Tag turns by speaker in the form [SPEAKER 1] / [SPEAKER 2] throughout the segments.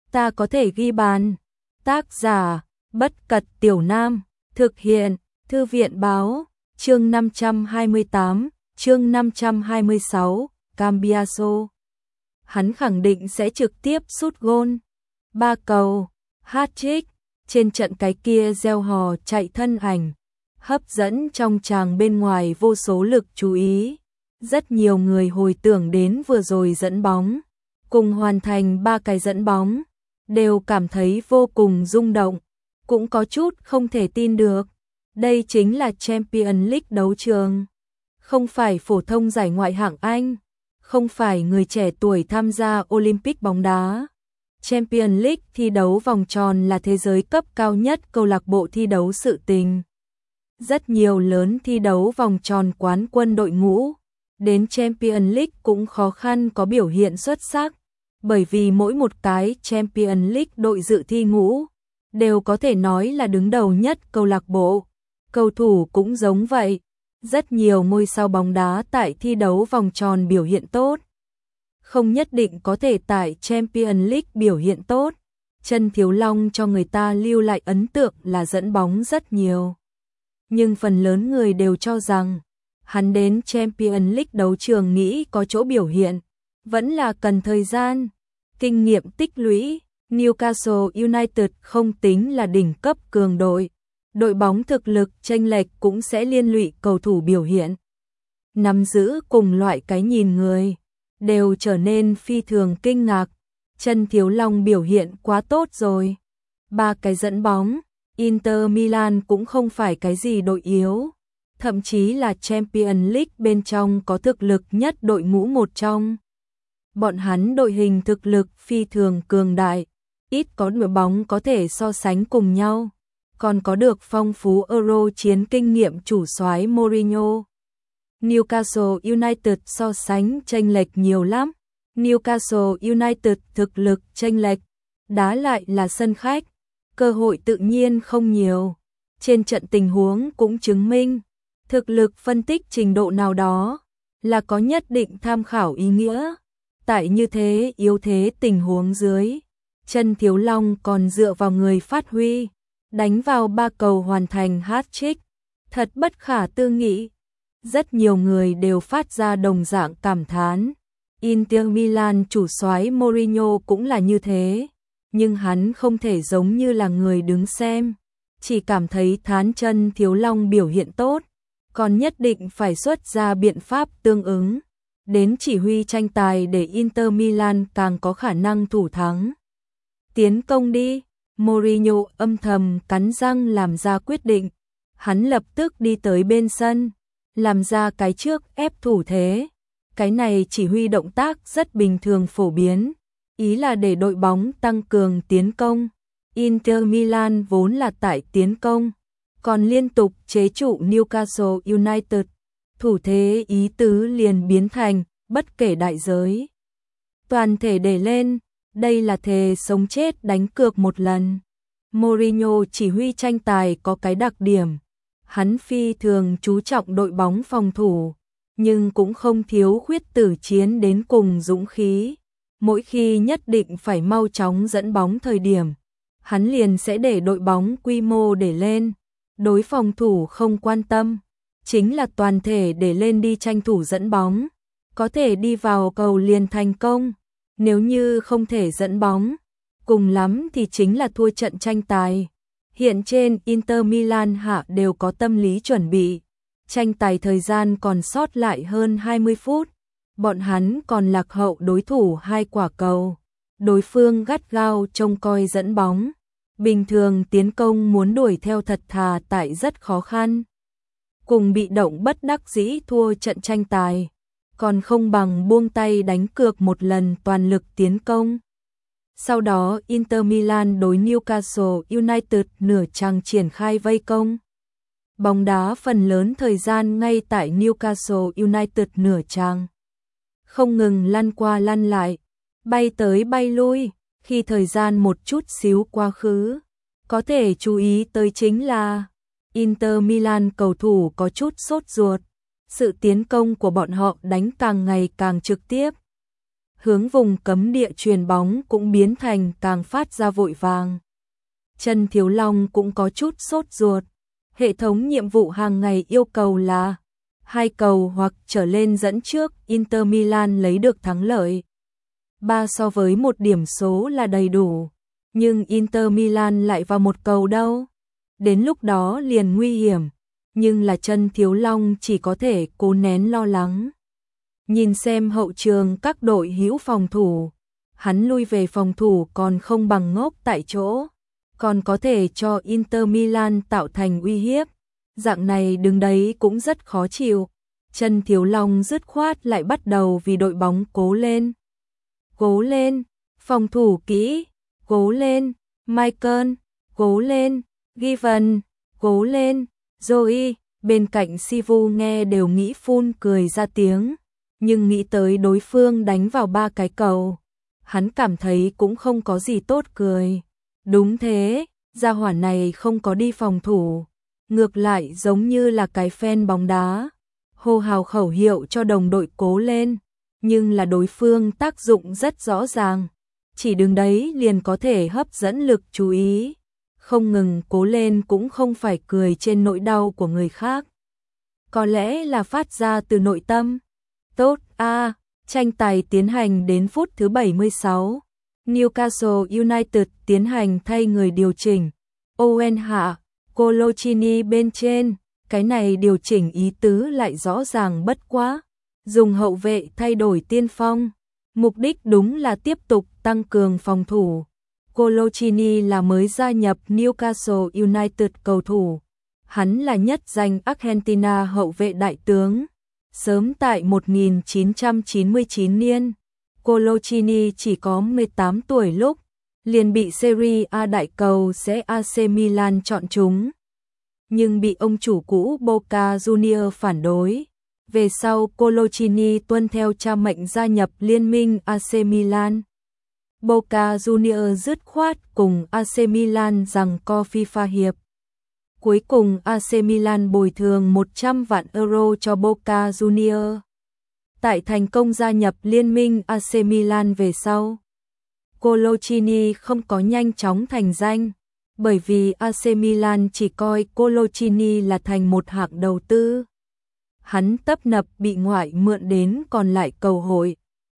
[SPEAKER 1] ta có thể ghi bàn. Tác giả, Bất Cật Tiểu Nam, thực hiện, Thư viện Báo, chương 528, chương 526, Cambiaso. Hắn khẳng định sẽ trực tiếp sút gôn. 3 cầu, hat-trick, trên trận cái kia reo hò chạy thân ảnh, hấp dẫn trong tràng bên ngoài vô số lực chú ý. Rất nhiều người hồi tưởng đến vừa rồi dẫn bóng, cùng hoàn thành 3 cái dẫn bóng, đều cảm thấy vô cùng rung động, cũng có chút không thể tin được. Đây chính là Champions League đấu trường, không phải phổ thông giải ngoại hạng Anh, không phải người trẻ tuổi tham gia Olympic bóng đá. Champions League thi đấu vòng tròn là thế giới cấp cao nhất câu lạc bộ thi đấu sự tình. Rất nhiều lớn thi đấu vòng tròn quán quân đội ngũ, đến Champions League cũng khó khăn có biểu hiện xuất sắc, bởi vì mỗi một cái Champions League đội dự thi ngũ đều có thể nói là đứng đầu nhất câu lạc bộ. Cầu thủ cũng giống vậy, rất nhiều ngôi sao bóng đá tại thi đấu vòng tròn biểu hiện tốt, không nhất định có thể tại Champions League biểu hiện tốt. Trần Thiếu Long cho người ta lưu lại ấn tượng là dẫn bóng rất nhiều, nhưng phần lớn người đều cho rằng hắn đến Champions League đấu trường nghĩ có chỗ biểu hiện, vẫn là cần thời gian, kinh nghiệm tích lũy. Newcastle United không tính là đỉnh cấp cường đội, đội bóng thực lực chênh lệch cũng sẽ liên lụy cầu thủ biểu hiện. Nắm giữ cùng loại cái nhìn người, đều trở nên phi thường kinh ngạc. Trần Thiếu Long biểu hiện quá tốt rồi. 3 cái dẫn bóng, Inter Milan cũng không phải cái gì đội yếu, thậm chí là Champions League bên trong có thực lực nhất đội ngũ một trong. Bọn hắn đội hình thực lực phi thường cường đại, ít có đội bóng có thể so sánh cùng nhau, còn có được phong phú Euro chiến kinh nghiệm chủ soái Mourinho. Newcastle United so sánh chênh lệch nhiều lắm. Newcastle United thực lực chênh lệch, đá lại là sân khách, cơ hội tự nhiên không nhiều. Trên trận tình huống cũng chứng minh, thực lực phân tích trình độ nào đó là có nhất định tham khảo ý nghĩa. Tại như thế yếu thế tình huống dưới, Trần Thiếu Long còn dựa vào người phát huy, đánh vào 3 cầu hoàn thành hat-trick, thật bất khả tư nghị. Rất nhiều người đều phát ra đồng dạng cảm thán. Inter Milan chủ soái Mourinho cũng là như thế, nhưng hắn không thể giống như là người đứng xem, chỉ cảm thấy thán Trần Thiếu Long biểu hiện tốt, còn nhất định phải xuất ra biện pháp tương ứng, đến chỉ huy tranh tài để Inter Milan càng có khả năng thủ thắng. Tiến công đi, Mourinho âm thầm cắn răng làm ra quyết định, hắn lập tức đi tới bên sân, làm ra cái trước ép thủ thế. Cái này chỉ huy động tác rất bình thường phổ biến, ý là để đội bóng tăng cường tiến công. Inter Milan vốn là tại tiến công, còn liên tục chế trụ Newcastle United, thủ thế ý tứ liền biến thành bất kể đại giới, toàn thể để lên, đây là thề sống chết đánh cược một lần. Mourinho chỉ huy tranh tài có cái đặc điểm, hắn phi thường chú trọng đội bóng phòng thủ, nhưng cũng không thiếu khuyết tử chiến đến cùng dũng khí. Mỗi khi nhất định phải mau chóng dẫn bóng thời điểm, hắn liền sẽ để đội bóng quy mô để lên, đối phòng thủ không quan tâm, chính là toàn thể để lên đi tranh thủ dẫn bóng, có thể đi vào cầu liền thành công, nếu như không thể dẫn bóng, cùng lắm thì chính là thua trận tranh tài. Hiện trên Inter Milan hạ đều có tâm lý chuẩn bị, tranh tài thời gian còn sót lại hơn 20 phút, bọn hắn còn lạc hậu đối thủ 2 quả cầu, đối phương gắt gao trông coi dẫn bóng, bình thường tiến công muốn đuổi theo thật thà tại rất khó khăn. Cùng bị động bất đắc dĩ thua trận tranh tài, còn không bằng buông tay đánh cược một lần toàn lực tiến công. Sau đó Inter Milan đối Newcastle United nửa chặng triển khai vây công. Bóng đá phần lớn thời gian ngay tại Newcastle United nửa chặng, không ngừng lăn qua lăn lại, bay tới bay lui. Khi thời gian một chút xíu quá khứ, có thể chú ý tới chính là Inter Milan cầu thủ có chút sốt ruột, sự tiến công của bọn họ đánh càng ngày càng trực tiếp. hướng vùng cấm địa chuyền bóng cũng biến thành càng phát ra vội vàng. Trần Thiếu Long cũng có chút sốt ruột. Hệ thống nhiệm vụ hàng ngày yêu cầu là 2 cầu hoặc trở lên dẫn trước Inter Milan lấy được thắng lợi. 3 so với 1 điểm số là đầy đủ, nhưng Inter Milan lại vào 1 cầu đâu. Đến lúc đó liền nguy hiểm, nhưng là Trần Thiếu Long chỉ có thể cố nén lo lắng. Nhìn xem hậu trường các đội hữu phòng thủ, hắn lui về phòng thủ còn không bằng ngốc tại chỗ, còn có thể cho Inter Milan tạo thành uy hiếp. Dạng này đứng đấy cũng rất khó chịu. Trần Thiếu Long dứt khoát lại bắt đầu vì đội bóng cố lên. Cố lên, phòng thủ kỹ, cố lên, Michael, cố lên, Given, cố lên, Joey. Bên cạnh Sivu nghe đều nghĩ phun cười ra tiếng, nhưng nghĩ tới đối phương đánh vào 3 cái cầu, hắn cảm thấy cũng không có gì tốt cười. Đúng thế, gia hỏa này không có đi phòng thủ, ngược lại giống như là cái fan bóng đá, hô hào khẩu hiệu cho đồng đội cố lên, nhưng là đối phương tác dụng rất rõ ràng, chỉ đứng đấy liền có thể hấp dẫn lực chú ý, không ngừng cố lên cũng không phải cười trên nỗi đau của người khác. Có lẽ là phát ra từ nội tâm. Tốt a, tranh tài tiến hành đến phút thứ 76. Newcastle United tiến hành thay người điều chỉnh. Owen hạ, Coloccini bên trên, cái này điều chỉnh ý tứ lại rõ ràng bất quá. Dùng hậu vệ thay đổi tiên phong, mục đích đúng là tiếp tục tăng cường phòng thủ. Coloccini là mới gia nhập Newcastle United cầu thủ. Hắn là nhất danh Argentina hậu vệ đại tướng. Sớm tại 1999 niên, Coloccini chỉ có 18 tuổi lúc, liền bị Serie A đại cầu sẽ AC Milan chọn chúng. Nhưng bị ông chủ cũ Boca Juniors phản đối. Về sau Coloccini tuân theo cha mệnh gia nhập liên minh AC Milan. Boca Juniors dứt khoát cùng AC Milan giằng co FIFA hiệp. Cuối cùng AC Milan bồi thường 100 vạn euro cho Boca Juniors. Tại thành công gia nhập liên minh AC Milan về sau, Coloccini không có nhanh chóng thành danh, bởi vì AC Milan chỉ coi Coloccini là thành một hạng đầu tư. Hắn tấp nập bị ngoại mượn đến còn lại cầu hội.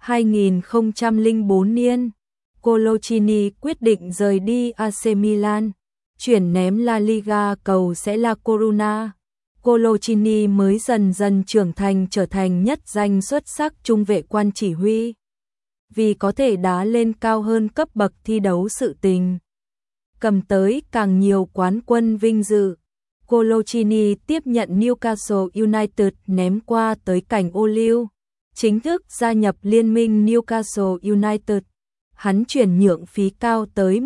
[SPEAKER 1] 2004 niên, Coloccini quyết định rời đi AC Milan, chuyển ném La Liga cầu sẽ La Coruna. Coloccini mới dần dần trưởng thành trở thành nhất danh xuất sắc trung vệ quan chỉ huy. Vì có thể đá lên cao hơn cấp bậc thi đấu sự tình, cầm tới càng nhiều quán quân vinh dự, Coloccini tiếp nhận Newcastle United ném qua tới cảnh ô liu, chính thức gia nhập liên minh Newcastle United. Hắn chuyển nhượng phí cao tới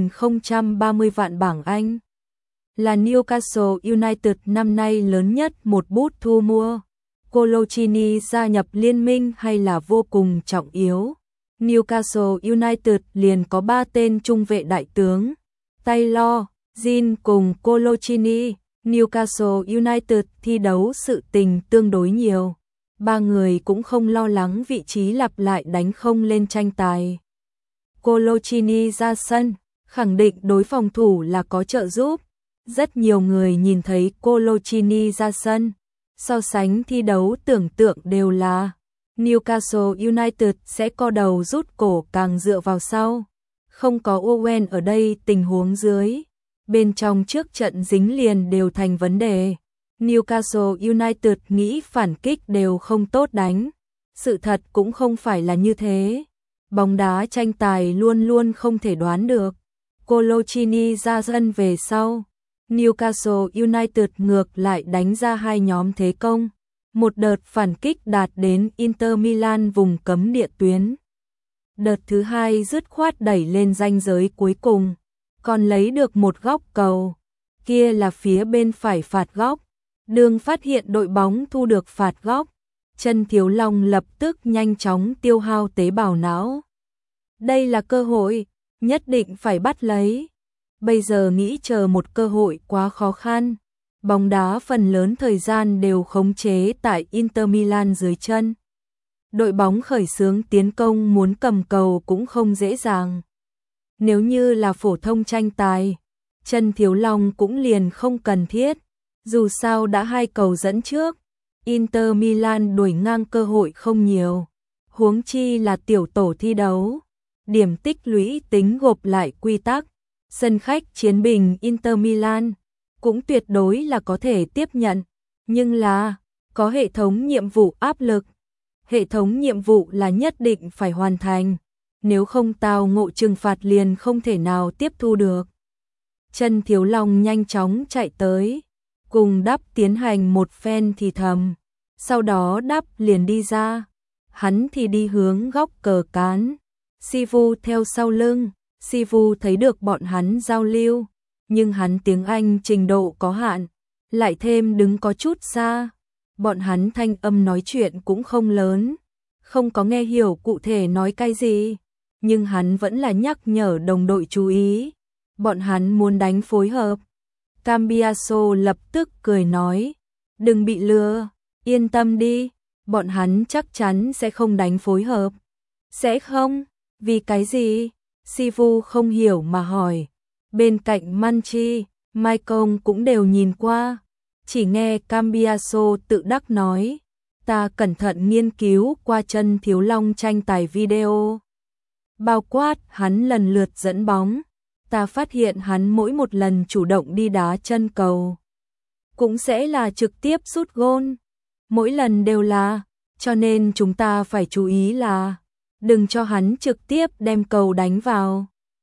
[SPEAKER 1] 1.030 vạn bảng Anh. Là Newcastle United năm nay lớn nhất một bút thu mua. Coloccini gia nhập liên minh hay là vô cùng trọng yếu. Newcastle United liền có 3 tên trung vệ đại tướng, Taylor, Jean cùng Coloccini. Newcastle United thi đấu sự tình tương đối nhiều. 3 người cũng không lo lắng vị trí lặp lại đánh không lên tranh tài. Coloccini ra sân, khẳng định đối phòng thủ là có trợ giúp. Rất nhiều người nhìn thấy Coloccini ra sân, so sánh thi đấu tưởng tượng đều là Newcastle United sẽ co đầu rút cổ càng dựa vào sau. Không có Owen ở đây tình huống dưới, bên trong trước trận dính liền đều thành vấn đề. Newcastle United nghĩ phản kích đều không tốt đánh. Sự thật cũng không phải là như thế. Bóng đá tranh tài luôn luôn không thể đoán được. Coloccini ra sân về sau, Newcastle United ngược lại đánh ra 2 nhóm thế công. Một đợt phản kích đạt đến Inter Milan vùng cấm địa tuyến. Đợt thứ 2 dứt khoát đẩy lên ranh giới cuối cùng, còn lấy được một góc cầu. Kia là phía bên phải phạt góc. Đường phát hiện đội bóng thu được phạt góc, Trần Thiếu Long lập tức nhanh chóng tiêu hao tế bào não. Đây là cơ hội, nhất định phải bắt lấy. Bây giờ nghĩ chờ một cơ hội quá khó khăn. Bóng đá phần lớn thời gian đều khống chế tại Inter Milan dưới chân. Đội bóng khởi xướng tiến công muốn cầm cầu cũng không dễ dàng. Nếu như là phổ thông tranh tài, Chân Thiếu Long cũng liền không cần thiết. Dù sao đã 2 cầu dẫn trước, Inter Milan đuổi ngang cơ hội không nhiều. Huống chi là tiểu tổ thi đấu. Điểm tích lũy tính gộp lại quy tắc. Sân khách chiến bình Inter Milan cũng tuyệt đối là có thể tiếp nhận. Nhưng là, có hệ thống nhiệm vụ áp lực. Hệ thống nhiệm vụ là nhất định phải hoàn thành. Nếu không tao ngộ trừng phạt liền không thể nào tiếp thu được. Chân Thiếu Long nhanh chóng chạy tới, cùng Đắp tiến hành một phen thì thầm. Sau đó Đắp liền đi ra. Hắn thì đi hướng góc cờ cán. Sivu theo sau lưng. Sivu thấy được bọn hắn giao lưu, nhưng hắn tiếng Anh trình độ có hạn, lại thêm đứng có chút xa. Bọn hắn thanh âm nói chuyện cũng không lớn, không có nghe hiểu cụ thể nói cái gì, nhưng hắn vẫn là nhắc nhở đồng đội chú ý. Bọn hắn muốn đánh phối hợp. Cambiaso lập tức cười nói, đừng bị lừa, yên tâm đi, bọn hắn chắc chắn sẽ không đánh phối hợp. Sẽ không? Vì cái gì? Sivu không hiểu mà hỏi. Bên cạnh Manchi, Michael cũng đều nhìn qua. Chỉ nghe Cambiaso tự đắc nói, ta cẩn thận nghiên cứu qua Chân Thiếu Long tranh tài video. Bao quát hắn lần lượt dẫn bóng. Ta phát hiện hắn mỗi một lần chủ động đi đá chân cầu cũng sẽ là trực tiếp sút gôn. Mỗi lần đều là, cho nên chúng ta phải chú ý là đừng cho hắn trực tiếp đem cầu đánh vào.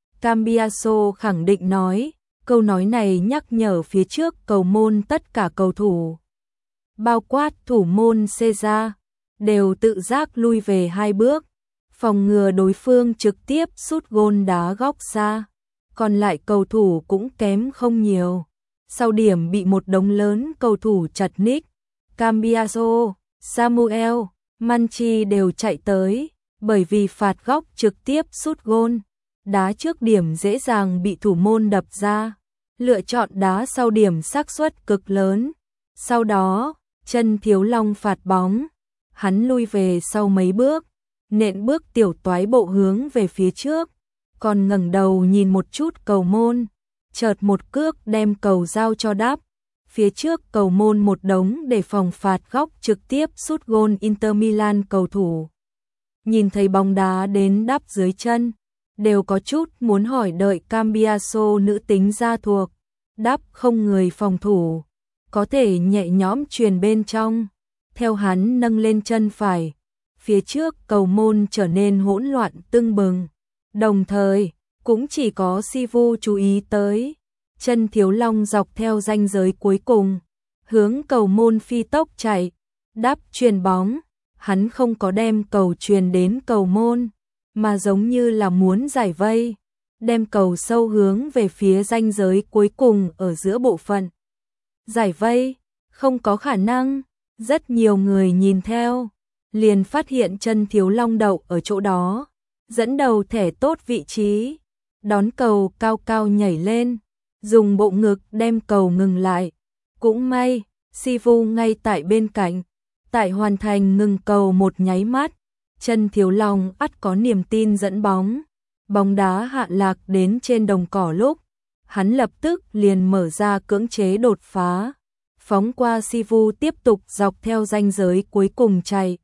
[SPEAKER 1] Cambiaso khẳng định nói, câu nói này nhắc nhở phía trước cầu môn tất cả cầu thủ. Bao quát thủ môn Cesar, đều tự giác lui về 2 bước, phòng ngừa đối phương trực tiếp sút gôn đá góc xa. Còn lại cầu thủ cũng kém không nhiều. Sau điểm bị một đống lớn cầu thủ chặt ních, Cambiaso, Samuel, Manchi đều chạy tới, bởi vì phạt góc trực tiếp sút gôn, đá trước điểm dễ dàng bị thủ môn đập ra, lựa chọn đá sau điểm xác suất cực lớn. Sau đó, Chân Thiếu Long phạt bóng, hắn lui về sau mấy bước, nện bước tiểu toái bộ hướng về phía trước, còn ngẩng đầu nhìn một chút cầu môn, chợt một cước đem cầu giao cho Đắp. Phía trước cầu môn một đống để phòng phạt góc trực tiếp sút gôn Inter Milan cầu thủ. Nhìn thấy bóng đá đến Đắp dưới chân, đều có chút muốn hỏi đợi Cambiaso nữ tính ra thuộc. Đắp không người phòng thủ, có thể nhẹ nhõm truyền bên trong. Theo hắn nâng lên chân phải, phía trước cầu môn trở nên hỗn loạn tưng bừng. Đồng thời, cũng chỉ có Sivu chú ý tới. Chân Thiếu Long dọc theo ranh giới cuối cùng, hướng cầu môn phi tốc chạy, Đắp truyền bóng, hắn không có đem cầu truyền đến cầu môn, mà giống như là muốn giải vây, đem cầu sâu hướng về phía ranh giới cuối cùng ở giữa bộ phận. Giải vây, không có khả năng, rất nhiều người nhìn theo, liền phát hiện Chân Thiếu Long đậu ở chỗ đó, dẫn đầu thẻ tốt vị trí, đón cầu cao cao nhảy lên, dùng bộ ngực đem cầu ngừng lại. Cũng may, Sivu ngay tại bên cạnh, tại hoàn thành ngừng cầu một nháy mắt, Chân Thiếu Long ắt có niềm tin dẫn bóng. Bóng đá hạ lạc đến trên đồng cỏ lúc, hắn lập tức liền mở ra cưỡng chế đột phá, phóng qua Sivu tiếp tục dọc theo ranh giới cuối cùng chạy.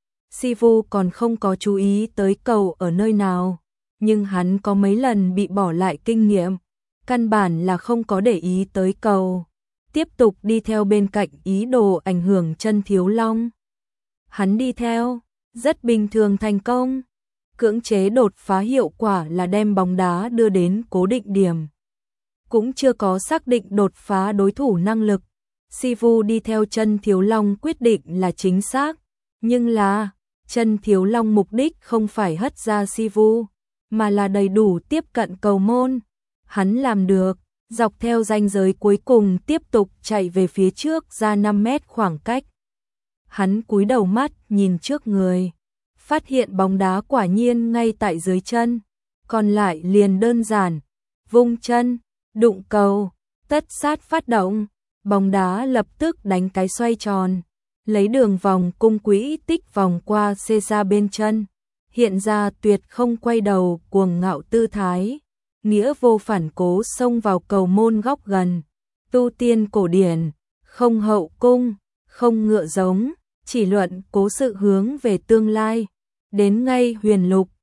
[SPEAKER 1] Sivu còn không có chú ý tới cầu ở nơi nào, nhưng hắn có mấy lần bị bỏ lại kinh nghiệm, căn bản là không có để ý tới cầu, tiếp tục đi theo bên cạnh ý đồ ảnh hưởng Chân Thiếu Long. Hắn đi theo, rất bình thường thành công. Cưỡng chế đột phá hiệu quả là đem bóng đá đưa đến cố định điểm. Cũng chưa có xác định đột phá đối thủ năng lực. Sivu đi theo Chân Thiếu Long quyết định là chính xác, nhưng là Chân Thiếu Long mục đích không phải hất ra Sivu, mà là đầy đủ tiếp cận cầu môn. Hắn làm được, dọc theo ranh giới cuối cùng tiếp tục chạy về phía trước ra 5 mét khoảng cách. Hắn cúi đầu mắt nhìn trước người, phát hiện bóng đá quả nhiên ngay tại dưới chân, còn lại liền đơn giản, vung chân, đụng cầu, tất sát phát động, bóng đá lập tức đánh cái xoay tròn, lấy đường vòng cung quỹ tích vòng qua xê ra bên chân, hiện ra tuyệt không quay đầu cuồng ngạo tư thái, nghĩa vô phản cố xông vào cầu môn góc gần, tu tiên cổ điển, không hậu cung, không ngựa giống, chỉ luận cố sự hướng về tương lai, đến ngay huyền lục,